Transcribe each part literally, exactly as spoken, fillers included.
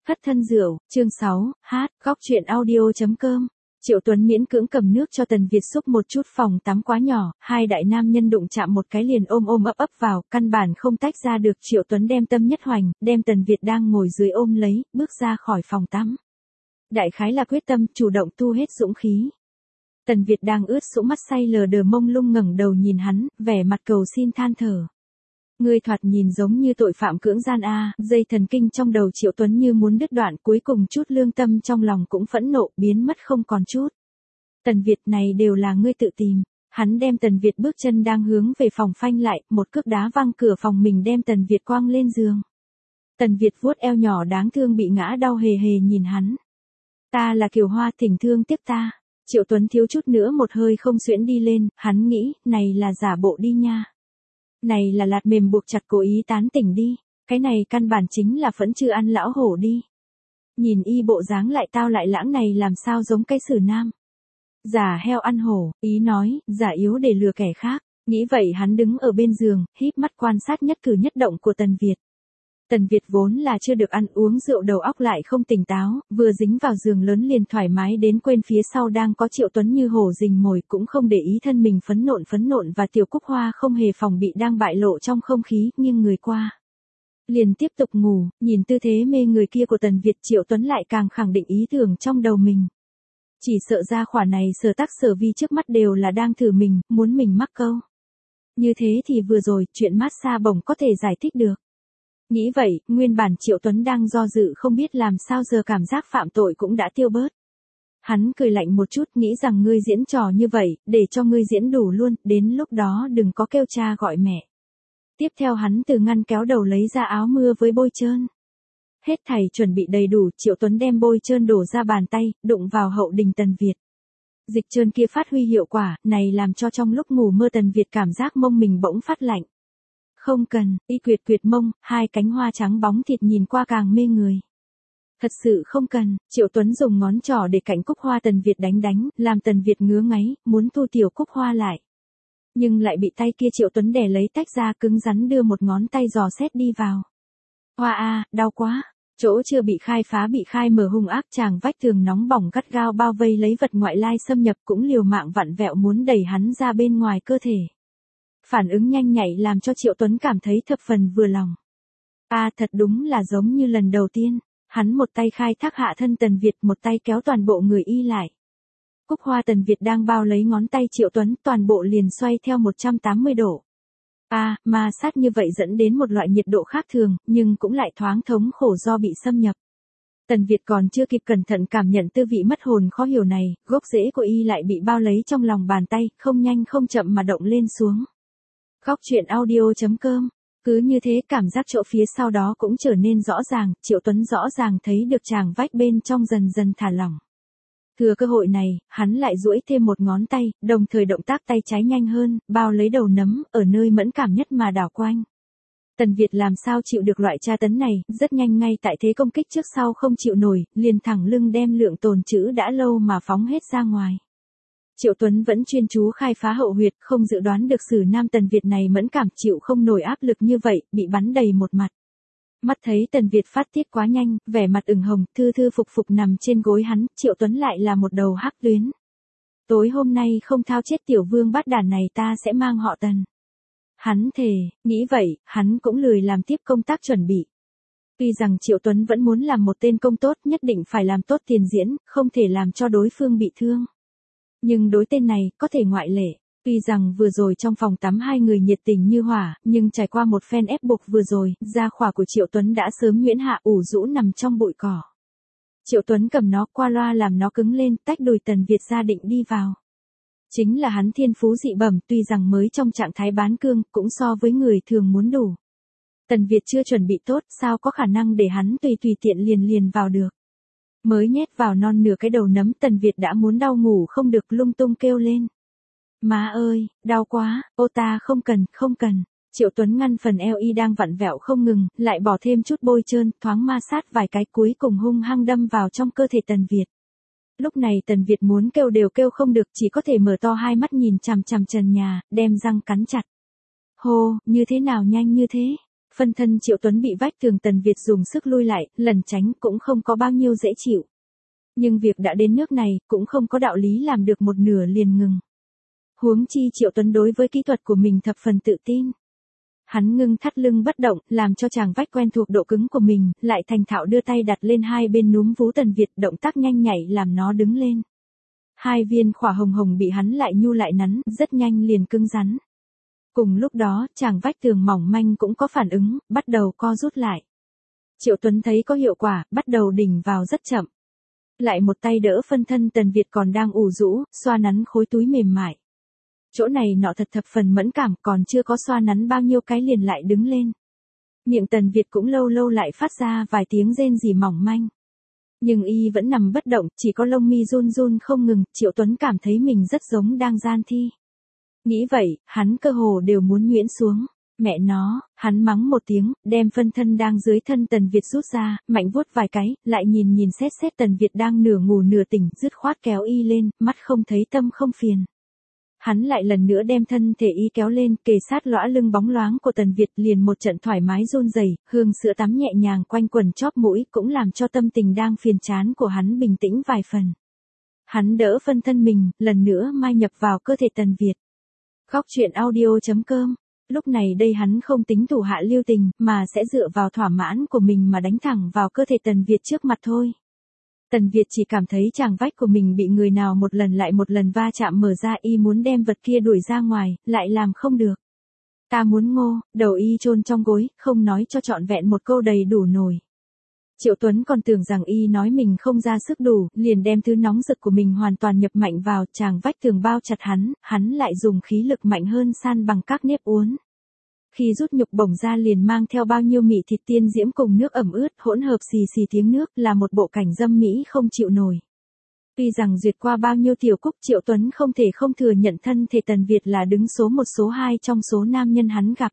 Khất thân rượu, chương sáu, hát, góc truyện audio.com. Triệu Tuấn miễn cưỡng cầm nước cho Tần Việt xúc một chút, phòng tắm quá nhỏ, hai đại nam nhân đụng chạm một cái liền ôm ôm ấp ấp vào, căn bản không tách ra được. Triệu Tuấn đem tâm nhất hoành, đem Tần Việt đang ngồi dưới ôm lấy, bước ra khỏi phòng tắm. Đại khái là quyết tâm, chủ động tu hết dũng khí. Tần Việt đang ướt sũng mắt say lờ đờ mông lung ngẩng đầu nhìn hắn, vẻ mặt cầu xin than thở. Ngươi thoạt nhìn giống như tội phạm cưỡng gian a, dây thần kinh trong đầu Triệu Tuấn như muốn đứt đoạn, cuối cùng chút lương tâm trong lòng cũng phẫn nộ, biến mất không còn chút. Tần Việt, này đều là ngươi tự tìm. Hắn đem Tần Việt bước chân đang hướng về phòng phanh lại, một cước đá văng cửa phòng mình đem Tần Việt quăng lên giường. Tần Việt vuốt eo nhỏ đáng thương bị ngã đau hề hề nhìn hắn. Ta là Kiều Hoa, thỉnh thương tiếp ta. Triệu Tuấn thiếu chút nữa một hơi không xuyễn đi lên, hắn nghĩ, này là giả bộ đi nha. Này là lạt mềm buộc chặt cố ý tán tỉnh đi, cái này căn bản chính là phẫn chưa ăn lão hổ đi. Nhìn y bộ dáng lại tao lại lãng này làm sao giống cái xử nam. Giả heo ăn hổ, ý nói, giả yếu để lừa kẻ khác. Nghĩ vậy hắn đứng ở bên giường, híp mắt quan sát nhất cử nhất động của Tần Việt. Tần Việt vốn là chưa được ăn uống rượu, đầu óc lại không tỉnh táo, vừa dính vào giường lớn liền thoải mái đến quên phía sau đang có Triệu Tuấn như hổ rình mồi, cũng không để ý thân mình phấn nộn phấn nộn và Tiểu Cúc Hoa không hề phòng bị đang bại lộ trong không khí, nghiêng người qua. Liền tiếp tục ngủ, nhìn tư thế mê người kia của Tần Việt, Triệu Tuấn lại càng khẳng định ý tưởng trong đầu mình. Chỉ sợ ra khỏa này sở tác sở vi trước mắt đều là đang thử mình, muốn mình mắc câu. Như thế thì vừa rồi, chuyện massage bổng có thể giải thích được. Nghĩ vậy, nguyên bản Triệu Tuấn đang do dự không biết làm sao giờ cảm giác phạm tội cũng đã tiêu bớt. Hắn cười lạnh một chút, nghĩ rằng ngươi diễn trò như vậy, để cho ngươi diễn đủ luôn, đến lúc đó đừng có kêu cha gọi mẹ. Tiếp theo hắn từ ngăn kéo đầu lấy ra áo mưa với bôi trơn. Hết thảy chuẩn bị đầy đủ, Triệu Tuấn đem bôi trơn đổ ra bàn tay, đụng vào hậu đình Tần Việt. Dịch trơn kia phát huy hiệu quả, này làm cho trong lúc ngủ mơ Tần Việt cảm giác mông mình bỗng phát lạnh. Không cần, y quyệt quyệt mông, hai cánh hoa trắng bóng thịt nhìn qua càng mê người. Thật sự không cần, Triệu Tuấn dùng ngón trỏ để cạnh Cúc Hoa Tần Việt đánh đánh, làm Tần Việt ngứa ngáy, muốn thu Tiểu Cúc Hoa lại. Nhưng lại bị tay kia Triệu Tuấn đè lấy tách ra, cứng rắn đưa một ngón tay dò xét đi vào. Hoa a, đau quá. Chỗ chưa bị khai phá bị khai mở hung ác, chàng vách tường nóng bỏng gắt gao bao vây lấy vật ngoại lai xâm nhập, cũng liều mạng vặn vẹo muốn đẩy hắn ra bên ngoài cơ thể. Phản ứng nhanh nhạy làm cho Triệu Tuấn cảm thấy thập phần vừa lòng. A à, thật đúng là giống như lần đầu tiên, hắn một tay khai thác hạ thân Tần Việt, một tay kéo toàn bộ người y lại. Cúc Hoa Tần Việt đang bao lấy ngón tay Triệu Tuấn, toàn bộ liền xoay theo một trăm tám mươi độ. A, à, ma sát như vậy dẫn đến một loại nhiệt độ khác thường, nhưng cũng lại thoáng thống khổ do bị xâm nhập. Tần Việt còn chưa kịp cẩn thận cảm nhận tư vị mất hồn khó hiểu này, gốc rễ của y lại bị bao lấy trong lòng bàn tay, không nhanh không chậm mà động lên xuống. Góc truyện audio.com. Cứ như thế cảm giác chỗ phía sau đó cũng trở nên rõ ràng, Triệu Tuấn rõ ràng thấy được chàng vách bên trong dần dần thả lỏng. Thừa cơ hội này, hắn lại duỗi thêm một ngón tay, đồng thời động tác tay trái nhanh hơn, bao lấy đầu nấm, ở nơi mẫn cảm nhất mà đảo quanh. Tần Việt làm sao chịu được loại tra tấn này, rất nhanh ngay tại thế công kích trước sau không chịu nổi, liền thẳng lưng đem lượng tồn trữ đã lâu mà phóng hết ra ngoài. Triệu Tuấn vẫn chuyên chú khai phá hậu huyệt, không dự đoán được sử nam Tần Việt này mẫn cảm chịu không nổi áp lực như vậy, bị bắn đầy một mặt. Mắt thấy Tần Việt phát tiết quá nhanh, vẻ mặt ửng hồng, thư thư phục phục nằm trên gối hắn, Triệu Tuấn lại là một đầu hắc tuyến. Tối hôm nay không thao chết tiểu vương bát đàn này ta sẽ mang họ Tần. Hắn thề, nghĩ vậy, hắn cũng lười làm tiếp công tác chuẩn bị. Tuy rằng Triệu Tuấn vẫn muốn làm một tên công tốt, nhất định phải làm tốt tiền diễn, không thể làm cho đối phương bị thương. Nhưng đối tên này, có thể ngoại lệ. Tuy rằng vừa rồi trong phòng tắm hai người nhiệt tình như hỏa, nhưng trải qua một phen ép buộc vừa rồi, da khỏa của Triệu Tuấn đã sớm nhuyễn hạ ủ rũ nằm trong bụi cỏ. Triệu Tuấn cầm nó qua loa làm nó cứng lên, tách đùi Tần Việt ra định đi vào. Chính là hắn thiên phú dị bẩm, tuy rằng mới trong trạng thái bán cương, cũng so với người thường muốn đủ. Tần Việt chưa chuẩn bị tốt, sao có khả năng để hắn tùy tùy tiện liền liền vào được. Mới nhét vào non nửa cái đầu nấm, Tần Việt đã muốn đau ngủ không được, lung tung kêu lên. Má ơi, đau quá, ô ta không cần, không cần. Triệu Tuấn ngăn phần eo y đang vặn vẹo không ngừng, lại bỏ thêm chút bôi trơn, thoáng ma sát vài cái, cuối cùng hung hăng đâm vào trong cơ thể Tần Việt. Lúc này Tần Việt muốn kêu đều kêu không được, chỉ có thể mở to hai mắt nhìn chằm chằm trần nhà, đem răng cắn chặt. Hô, như thế nào nhanh như thế? Phân thân Triệu Tuấn bị vách tường Tần Việt dùng sức lui lại, lần tránh cũng không có bao nhiêu dễ chịu. Nhưng việc đã đến nước này, cũng không có đạo lý làm được một nửa liền ngừng. Huống chi Triệu Tuấn đối với kỹ thuật của mình thập phần tự tin. Hắn ngưng thắt lưng bất động, làm cho chàng vách quen thuộc độ cứng của mình, lại thành thạo đưa tay đặt lên hai bên núm vú Tần Việt, động tác nhanh nhạy làm nó đứng lên. Hai viên khỏa hồng hồng bị hắn lại nhu lại nắn, rất nhanh liền cứng rắn. Cùng lúc đó, chàng vách tường mỏng manh cũng có phản ứng, bắt đầu co rút lại. Triệu Tuấn thấy có hiệu quả, bắt đầu đỉnh vào rất chậm. Lại một tay đỡ phân thân Tần Việt còn đang ủ rũ, xoa nắn khối túi mềm mại. Chỗ này nọ thật thập phần mẫn cảm, còn chưa có xoa nắn bao nhiêu cái liền lại đứng lên. Miệng Tần Việt cũng lâu lâu lại phát ra vài tiếng rên rỉ mỏng manh. Nhưng y vẫn nằm bất động, chỉ có lông mi run run không ngừng, Triệu Tuấn cảm thấy mình rất giống đang gian thi. Nghĩ vậy, hắn cơ hồ đều muốn nhuyễn xuống. Mẹ nó, hắn mắng một tiếng, đem phân thân đang dưới thân Tần Việt rút ra, mạnh vuốt vài cái, lại nhìn nhìn xét xét Tần Việt đang nửa ngủ nửa tỉnh, dứt khoát kéo y lên, mắt không thấy tâm không phiền. Hắn lại lần nữa đem thân thể y kéo lên, kề sát lõa lưng bóng loáng của Tần Việt, liền một trận thoải mái run rẩy, hương sữa tắm nhẹ nhàng quanh quần chóp mũi, cũng làm cho tâm tình đang phiền chán của hắn bình tĩnh vài phần. Hắn đỡ phân thân mình, lần nữa mai nhập vào cơ thể Tần Việt. Góc truyện audio chấm com. Lúc này đây hắn không tính thủ hạ lưu tình, mà sẽ dựa vào thỏa mãn của mình mà đánh thẳng vào cơ thể Tần Việt trước mặt thôi. Tần Việt chỉ cảm thấy chàng vách của mình bị người nào một lần lại một lần va chạm mở ra, y muốn đem vật kia đuổi ra ngoài, lại làm không được. Ta muốn ngô, đầu y chôn trong gối, không nói cho trọn vẹn một câu đầy đủ nổi. Triệu Tuấn còn tưởng rằng y nói mình không ra sức đủ, liền đem thứ nóng rực của mình hoàn toàn nhập mạnh vào, chàng vách tường bao chặt hắn, hắn lại dùng khí lực mạnh hơn san bằng các nếp uốn. Khi rút nhục bổng ra liền mang theo bao nhiêu mị thịt tiên diễm cùng nước ẩm ướt, hỗn hợp xì xì tiếng nước, là một bộ cảnh dâm mỹ không chịu nổi. Tuy rằng duyệt qua bao nhiêu tiểu cúc, Triệu Tuấn không thể không thừa nhận thân thể Tần Việt là đứng số một số hai trong số nam nhân hắn gặp.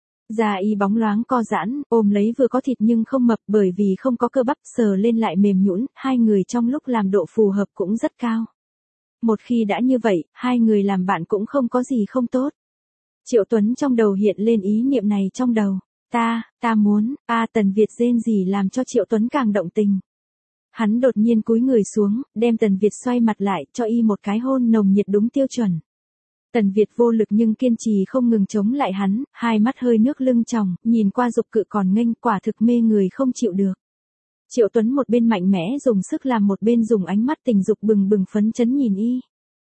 Da y bóng loáng co giãn, ôm lấy vừa có thịt nhưng không mập, bởi vì không có cơ bắp, sờ lên lại mềm nhũn, hai người trong lúc làm độ phù hợp cũng rất cao. Một khi đã như vậy, hai người làm bạn cũng không có gì không tốt. Triệu Tuấn trong đầu hiện lên ý niệm này trong đầu. Ta, ta muốn, a Tần Việt rên rỉ làm cho Triệu Tuấn càng động tình. Hắn đột nhiên cúi người xuống, đem Tần Việt xoay mặt lại, cho y một cái hôn nồng nhiệt đúng tiêu chuẩn. Tần Việt vô lực nhưng kiên trì không ngừng chống lại hắn, hai mắt hơi nước lưng tròng, nhìn qua dục cự còn nghênh, quả thực mê người không chịu được. Triệu Tuấn một bên mạnh mẽ dùng sức làm một bên dùng ánh mắt tình dục bừng bừng phấn chấn nhìn y.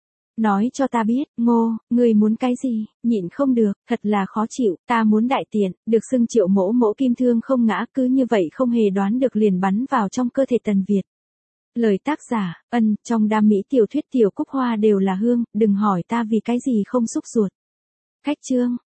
Nói cho ta biết, Ngô, người muốn cái gì, nhịn không được, thật là khó chịu, ta muốn đại tiện, được xưng Triệu mỗ mỗ kim thương không ngã, cứ như vậy không hề đoán được liền bắn vào trong cơ thể Tần Việt. Lời tác giả, ân, trong đam mỹ tiểu thuyết tiểu cúc hoa đều là hương, đừng hỏi ta vì cái gì không xúc ruột. Khách chương.